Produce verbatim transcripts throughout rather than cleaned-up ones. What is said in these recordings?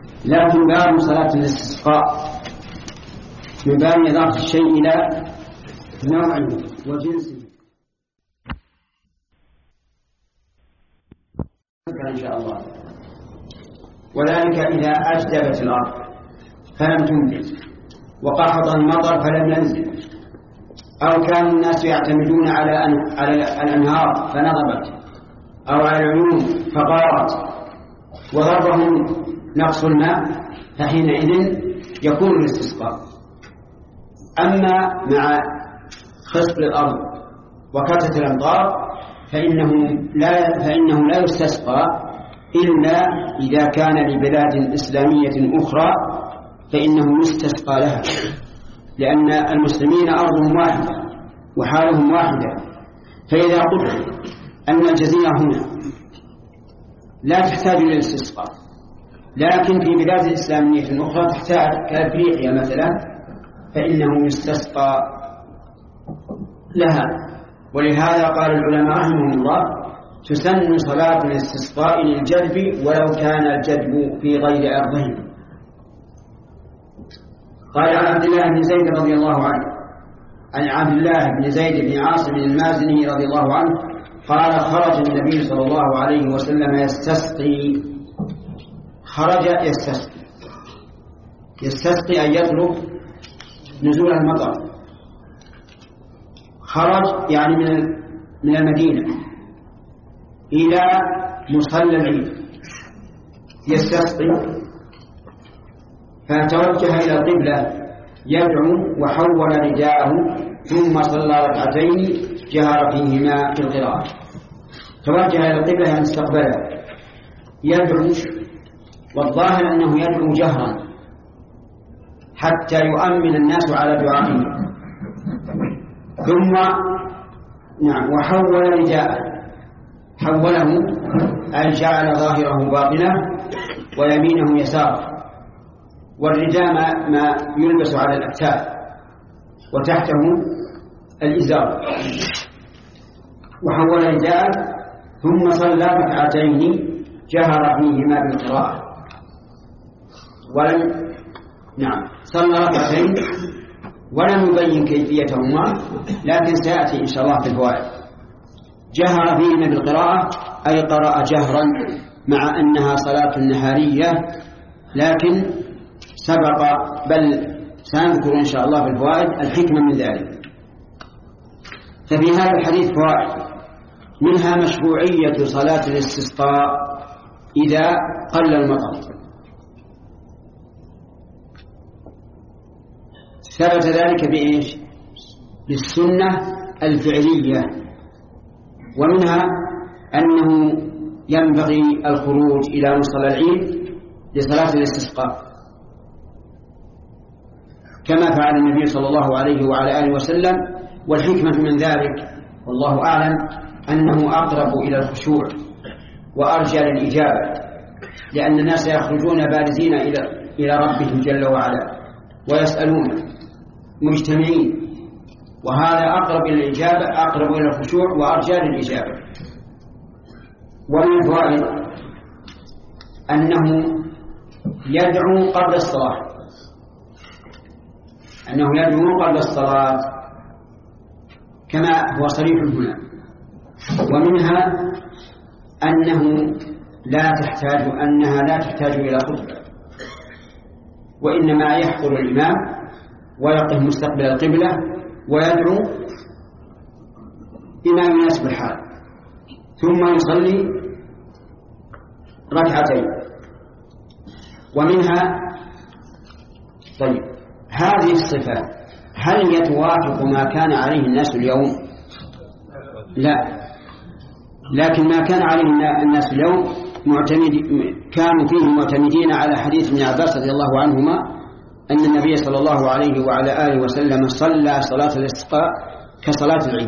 لكن باب صلاة الاستسقاء من باب إضافة الشيء إلى نوعه وجنسه إن شاء الله. وذلك إذا أجدبت الأرض فلم تنبت وقحط المطر فلم ينزل، أو كان الناس يعتمدون على على الأنهار فنضبت، أو على العيون فغارت وضربهم نقص الماء، فحينئذ يكون الاستسقاء. أما مع خصب الأرض وكثرة الأمطار فإنه لا فإنه لا يستسقى إلا إذا كان لبلاد إسلامية أخرى فإنه يستسقى لها، لأن المسلمين أرضهم واحدة وحالهم واحدة. فإذا قلت أن الجزيرة هنا لا تحتاج إلى الاستسقاء، لكن في بلاد إسلامية أخرى تحتاج كأفريقيا مثلا فإنه يستسقى لها. ولهذا قال العلماء رحمهم الله تسن صلاة الاستسقاء للجدب ولو كان الجدب في غير أرضهم. قال عن عبد الله بن زيد رضي الله عنه عن عبد الله بن زيد بن عاصم المازني رضي الله عنه قال خرج النبي صلى الله عليه وسلم يستسقي. خرج يستسقي يستسقي أن يطلب نزول المطر. خرج يعني من من المدينة إلى مصلى العيد يستسقي، فتوجه إلى القبلة يدعو وحول رداءه ثم صلى ركعتين جهر فيهما في القراءة. توجه إلى القبلة يعني استقبلها يدعو، والظاهر أنه يدعو جهرا حتى يؤمن الناس على دعائه. ثم نعم وحول رداءه، حوله أي جعل ظاهره باطنه ويمينه يساره، والرداء ما, ما يلبس على الأكتاف وتحته الإزار. وحول رداءه ثم صلى ركعتين جهر فيهما بالقراءة. ولم نعم صلى ركعتين ولم يبين كيفيتهما، لكن سيأتي إن شاء الله في الفوائد. جهر فيهما بالقراءة أي قرأ جهرا، مع أنها صلاة نهارية، لكن سبق بل سنذكر إن شاء الله في الفوائد الحكمة من ذلك. ففي هذا الحديث فوائد، منها مشروعية صلاة الاستسقاء إذا قل المطر، ثبت ذلك بإيش؟ بالسنة الفعلية. ومنها أنه ينبغي الخروج إلى مصلى العيد لصلاة الاستسقاء كما فعل النبي صلى الله عليه وعلى آله وسلم. والحكمة من ذلك والله أعلم أنه أقرب إلى الخشوع وأرجى للإجابة، لأن الناس يخرجون بارزين إلى إلى ربهم جل وعلا ويسألون مجتمعين، وهذا أقرب إلى الإجابة، أقرب إلى الخشوع وأرجى للإجابة. ومن الفوائد أنه يدعو قبل الصلاة، أنه يدعو قبل الصلاة كما هو صريح هنا. ومنها أنه لا تحتاج أنها لا تحتاج إلى خطبة، وإنما يحضر الإمام ويقف مستقبل القبلة ويدعو بما يناسب الحال، ثم يصلي ركعتين. ومنها طيب هذه الصفات هل يتوافق ما كان عليه الناس اليوم؟ لا، لكن ما كان عليه الناس اليوم معتمد كانوا فيه معتمدين على حديث ابن عباس رضي الله عنهما أن النبي صلى الله عليه وعلى آله وسلم صلى صلاة الاستسقاء كصلاة العيد.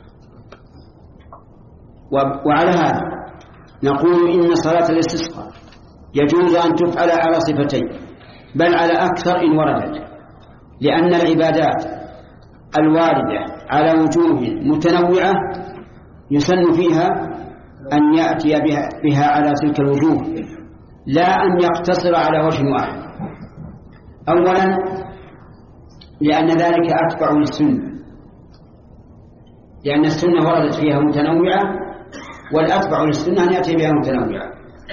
وعلى هذا نقول إن صلاة الاستسقاء يجوز أن تفعل على صفتين بل على أكثر إن وردت، لأن العبادات الواردة على وجوه متنوعة يسن فيها أن يأتي بها, بها على تلك الوجوه لا أن يقتصر على وجه واحد. أولا لأن ذلك أتبع للسنة، لأن السنة وردت فيها متنوعة، والأتبع للسنة أن يأتي بها متنوعة.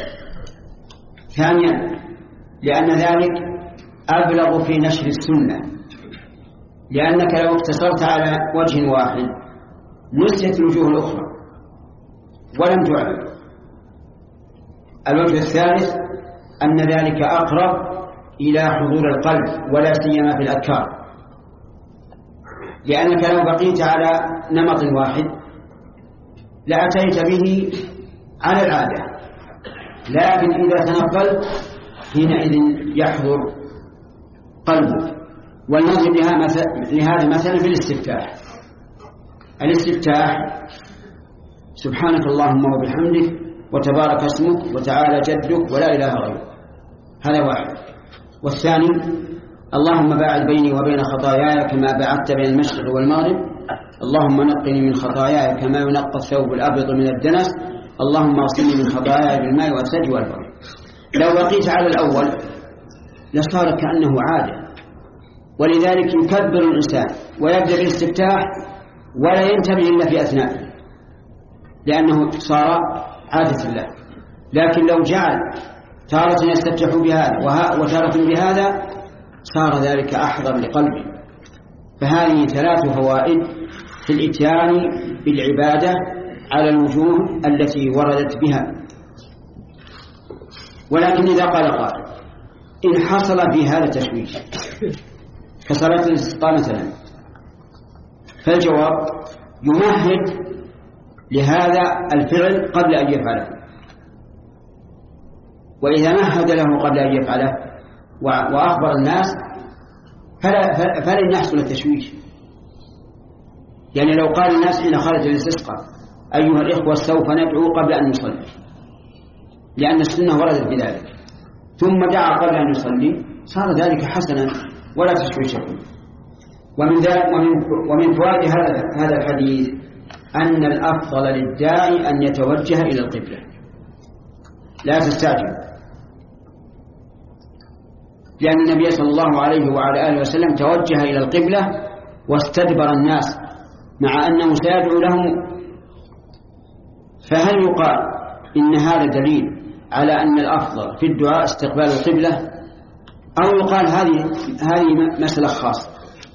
ثانيا لأن ذلك أبلغ في نشر السنة، لأنك لو اقتصرت على وجه واحد نسيت الوجوه الأخرى ولم تعلم. الوجه الثالث أن ذلك أقرب إلى حضور القلب ولا سيما في الأذكار، لأنك لو بقيت على نمط واحد لأتيت به على العادة، لكن إذا تنقلت حينئذ يحضر قلبك. ولنضرب لهذا مثلا في الاستفتاح. الاستفتاح سبحانك اللهم وبحمدك وتبارك اسمك وتعالى جدك ولا إله غيرك، هذا واحد. والثاني اللهم باعد بيني وبين خطاياي كما بعدت بين المشرق والمغرب، اللهم نقني من خطاياي كما ينقى الثوب الأبيض من الدنس، اللهم اغسلني من خطاياي بالماء والثلج والبرد. لو بقيت على الأول لصار كأنه عادة، ولذلك يكبر الإنسان ويبدأ بالاستفتاح ولا ينتبه إلا في أثناءه، لأنه صار عادة الله. لكن لو جعل تارة يستفتح بهذا وتارة بهذا صار ذلك أحضر لقلبه. فهذه ثلاث فوائد في الإتيان بالعبادة على الوجوه التي وردت بها. ولكن إذا قال قائل إن حصل في هذا تشويش كصلاة الاستسقاء مثلا، فالجواب يمهد لهذا الفعل قبل أن يفعله، وإذا مهد له قبل أن يفعله وأخبر الناس فلا فلن يحصل التشويش. يعني لو قال الناس حين خرج الاستسقاء أيها الإخوة سوف ندعو قبل أن نصلي، لأن السنة وردت بذلك، ثم دعا قبل أن يصلي، صار ذلك حسنا ولا تشويش. ومن ذلك ومن ومن فوائد هذا هذا الحديث أن الأفضل للداعي أن يتوجه إلى القبلة، لا تستعجل، لأن النبي صلى الله عليه وعلى آله وسلم توجه إلى القبلة واستدبر الناس مع أنه سيدعو لهم. فهل يقال إن هذا دليل على أن الأفضل في الدعاء استقبال القبلة، أو يقال هذه هذه مسألة خاصة،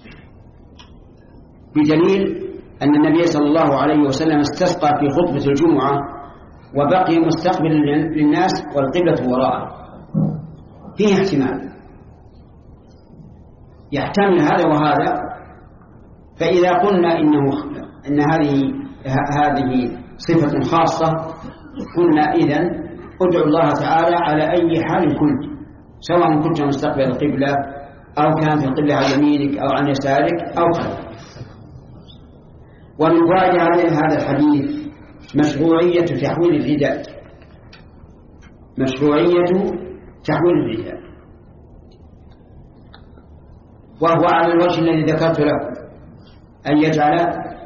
بدليل أن النبي صلى الله عليه وسلم استسقى في خطبة الجمعة وبقي مستقبل للناس والقبلة وراءه؟ فيه احتمال يحتمل هذا وهذا. فإذا قلنا إنه إن هذه هذه صفة خاصة، قلنا إذن ادعو الله تعالى على أي حال كنت، سواء كنت مستقبل القبلة أو كانت القبلة عن يمينك أو عن يسارك أو خلفك. ومن فوائد هذا الحديث مشروعية تحويل الرداء، مشروعية تحويل الرداء، وهو على الوجه الذي ذكرت له، أن يجعل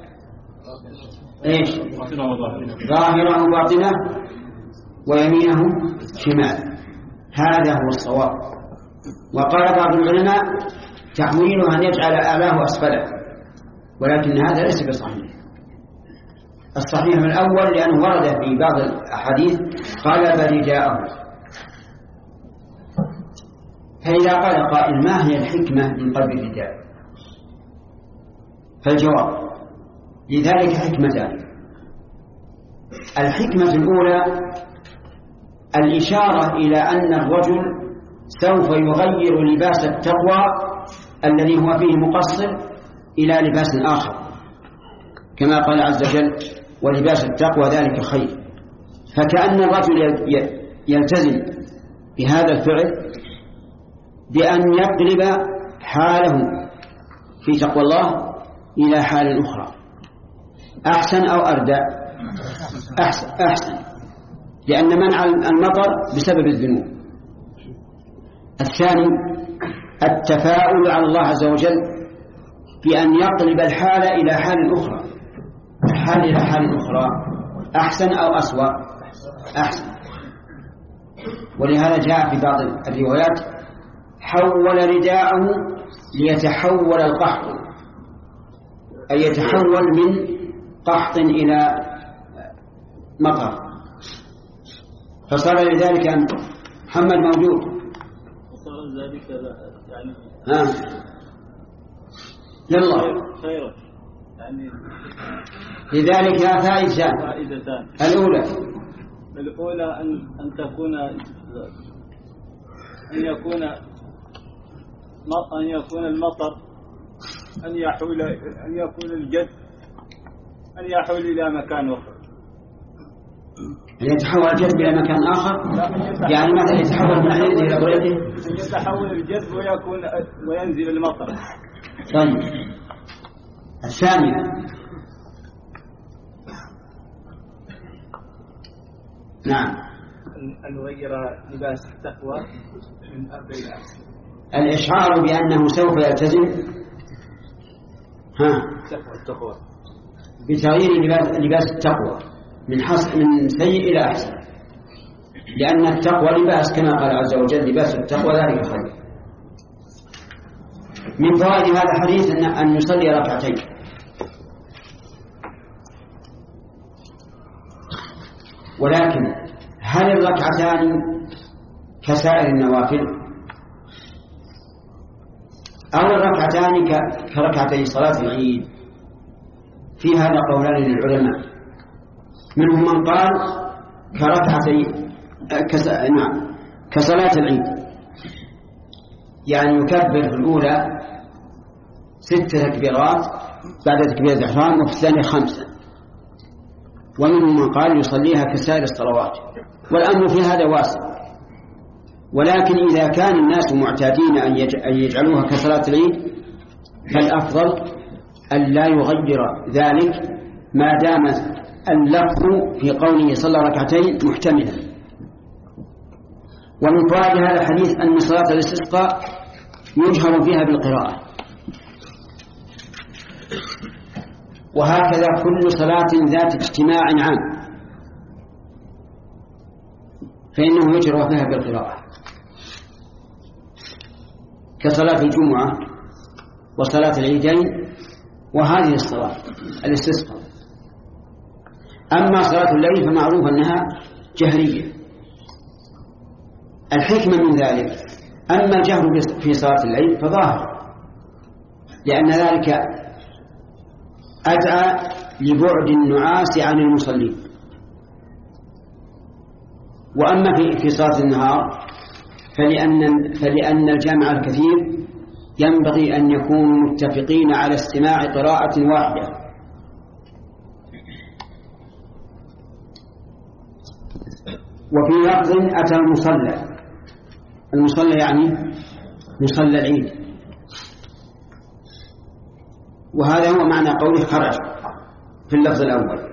إيش ظاهره باطنه ويمينه شمال، هذا هو الصواب. وقال بعض العلماء تحويله أن يجعل أعلاه أسفله، ولكن هذا ليس بصحيح. الصحيح من الأول لأنه ورد في بعض الأحاديث قلب رداءه. فإذا قال قائل ما هي الحكمة من قلب الرداء؟ فالجواب لذلك حكمتان. الحكمة الأولى الإشارة إلى أن الرجل سوف يغير لباس التقوى الذي هو فيه مقصر إلى لباس آخر، كما قال عز وجل ولباس التقوى ذلك خير. فكأن الرجل يلتزم بهذا الفعل بأن يقلب حاله في تقوى الله إلى حال أخرى، أحسن أو أردى؟ أحسن, أحسن لأن منع المطر بسبب الذنوب. الثاني التفاؤل على الله عز وجل بأن يقلب الحال إلى حال أخرى، الحال إلى حال أخرى، أحسن أو أسوأ؟ أحسن. ولهذا جاء في بعض الروايات حول رداءه ليتحول القحط، أي يتحول من قحط إلى مطر، فصار لذلك أن محمد موجود وصار ذلك يعني ها يلا خير يعني لذلك فائدتان. الأولى الأولى أن أن تكون أن يكون أن يكون المطر أن يحول أن يكون الجد أن يحول إلى مكان آخر، أن يتحول الجد إلى مكان آخر، يعني مثلا يتحول من عين إلى بريده، أن يتحول الجد ويكون وينزل المطر. طيب الثانية نعم أن نغير لباس التقوى من أرض إلى أرض، الإشعار بأنه سوف يلتزم ها التقوى بتغيير لباس التقوى من حسن من سيء إلى أحسن، لأن التقوى لباس كما قال عز وجل لباس التقوى ذلك خير. من فوائد هذا الحديث أن أن نصلي ركعتين، ولكن هل الركعتان كسائر النوافل أو الركعتان كركعتي صلاة العيد؟ في هذا قولان للعلماء، منهم من قال كركعتي كس... نعم كصلاة العيد، يعني يكبر في الأولى ست تكبيرات بعد تكبير الإحرام وفي الثانية خمسة، ومنهم من قال يصليها كسائر الصلوات، والأمر في هذا واسع. ولكن إذا كان الناس معتادين أن يجعلوها كصلاة العيد فالأفضل أن لا يغير ذلك ما دام اللفظ في قوله صلى ركعتين محتملا. ومن فوائد هذا الحديث أن صلاة الاستسقاء يجهر فيها بالقراءة، وهكذا كل صلاة ذات اجتماع عام فإنه يجهر فيها بالقراءة، كصلاة الجمعة وصلاة العيدين وهذه الصلاة الاستسقاء. أما صلاة الليل فمعروف أنها جهرية. الحكمة من ذلك أما الجهر في صلاة الليل فظاهر، لأن ذلك أدعى لبعد النعاس عن المصلين. وأما في صلاة النهار فلأن, فلأن الجامع الكثير ينبغي أن يكونوا متفقين على استماع قراءة واحدة. وفي لفظ أتى المصلى، المصلى يعني مصلى العيد، وهذا هو معنى قوله خرج في اللفظ الأول.